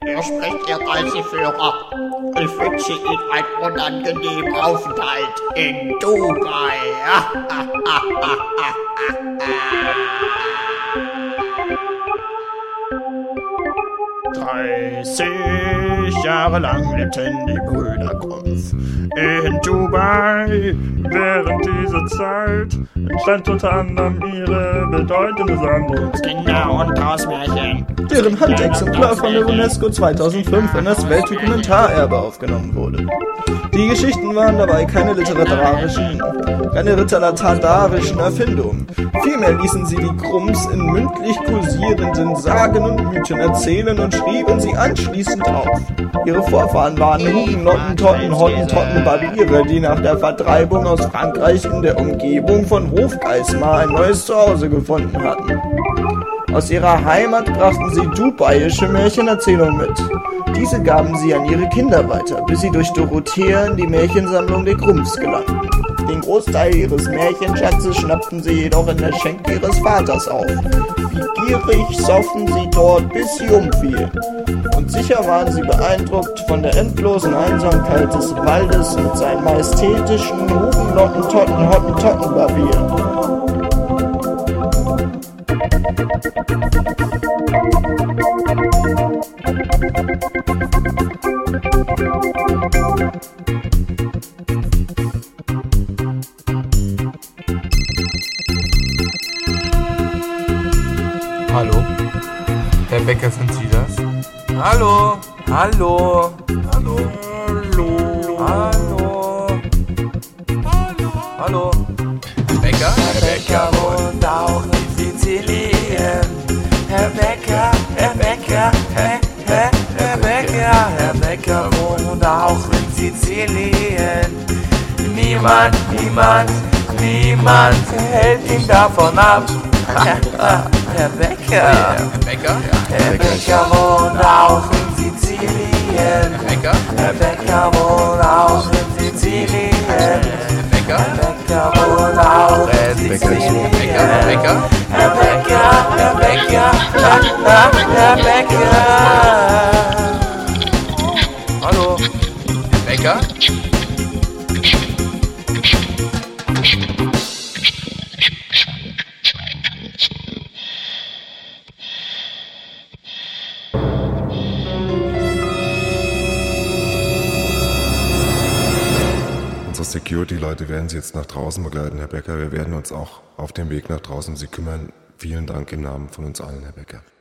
Hier spricht Ihr Reiseführer. Ich wünsche Ihnen einen unangenehmen Aufenthalt in Dubai. 30 Jahre lang lebten die Brüder Grumpf in Dubai. Während dieser Zeit entstand unter anderem ihre bedeutende Sammlung Kinder- und Hausmärchen, deren Handexemplar von der UNESCO 2005 in das Weltdokumentarerbe aufgenommen wurde. Die Geschichten waren dabei keine literarischen Erfindungen. Vielmehr ließen sie die Grumps in mündlich kursierenden Sagen und Mythen erzählen und schrieben sie anschließend auf. Ihre Vorfahren waren Hugenotten, Hottentotten, Barbiere, die nach der Vertreibung aus Frankreich in der Umgebung von Hofgeismar ein neues Zuhause gefunden hatten. Aus ihrer Heimat brachten sie dubaiische Märchenerzählungen mit. Diese gaben sie an ihre Kinder weiter, bis sie durch Dorothea in die Märchensammlung der Grumps gelangten. Den Großteil ihres Märchenschatzes schnappten sie jedoch in der Schenke ihres Vaters auf. Wie gierig soffen sie dort, bis sie umfielen. Und sicher waren sie beeindruckt von der endlosen Einsamkeit des Waldes mit seinen majestätischen Hugenotten, Hottentotten-Barbieren. Hallo? Herr Becker, sind Sie das? Hallo? Hallo? Hallo? Hallo? Hallo? Hallo? Herr Becker? Herr Becker wohnt auch in Sizilien. Herr Becker, Herr Becker, Herr Becker. Herr Becker wohnt auch in Sizilien. Niemand hält ihn davon ab. Herr Becker. Herr Becker wohnt auch in Sizilien. Herr Becker wohnt auch in Sizilien. Herr Becker wohnt auch in Sizilien. Herr Becker. Herr Becker. Hallo? Herr Becker? Unsere Security-Leute werden Sie jetzt nach draußen begleiten, Herr Becker. Wir werden uns auch auf dem Weg nach draußen um Sie kümmern. Vielen Dank im Namen von uns allen, Herr Becker.